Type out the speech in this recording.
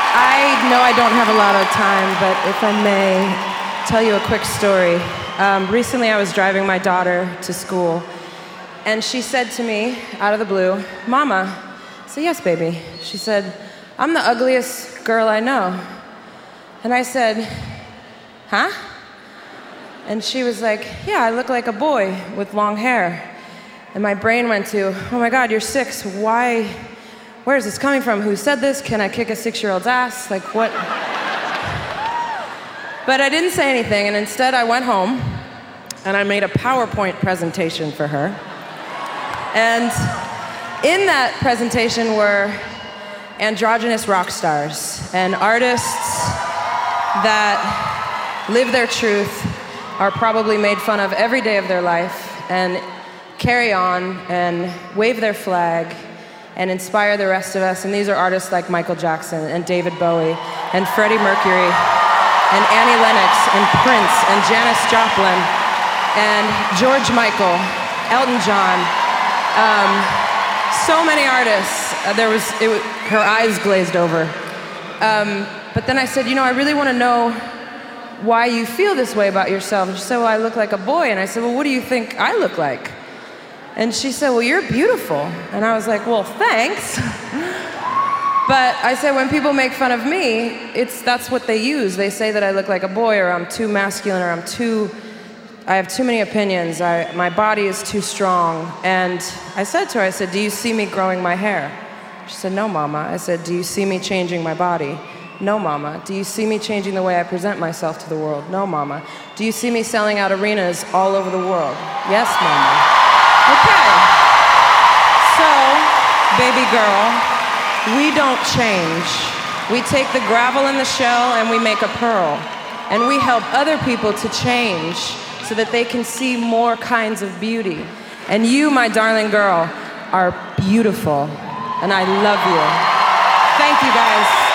I know I don't have a lot of time, but if I may tell you a quick story. Recently I was driving my daughter to school, and she said to me, out of the blue, "Mama." I said, "Yes, baby." She said, "I'm the ugliest girl I know." And I said, "Huh?" And she was like, "Yeah, I look like a boy with long hair." And my brain went to, "Oh my God, you're 6. Why? Where is this coming from? Who said this? Can I kick a 6-year-old's ass? Like, what?" But I didn't say anything, and instead I went home and I made a PowerPoint presentation for her. And in that presentation were androgynous rock stars and artists that live their truth, are probably made fun of every day of their life, and carry on and wave their flag and inspire the rest of us. And these are artists like Michael Jackson and David Bowie and Freddie Mercury and Annie Lennox and Prince and Janis Joplin and George Michael, Elton John, so many artists. Her eyes glazed over. But then I said, I really want to know why you feel this way about yourself. And she said, "Well, I look like a boy." And I said, "Well, what do you think I look like?" And she said, "Well, you're beautiful." And I was like, "Well, thanks." But I said, when people make fun of me, that's what they use. They say that I look like a boy, or I'm too masculine, or I have too many opinions. My body is too strong. And I said to her, "Do you see me growing my hair?" She said, "No, Mama." I said, "Do you see me changing my body?" "No, Mama." "Do you see me changing the way I present myself to the world?" "No, Mama." "Do you see me selling out arenas all over the world?" "Yes, Mama." Okay. So, baby girl, we don't change. We take the gravel in the shell and we make a pearl. And we help other people to change so that they can see more kinds of beauty. And you, my darling girl, are beautiful. And I love you. Thank you, guys.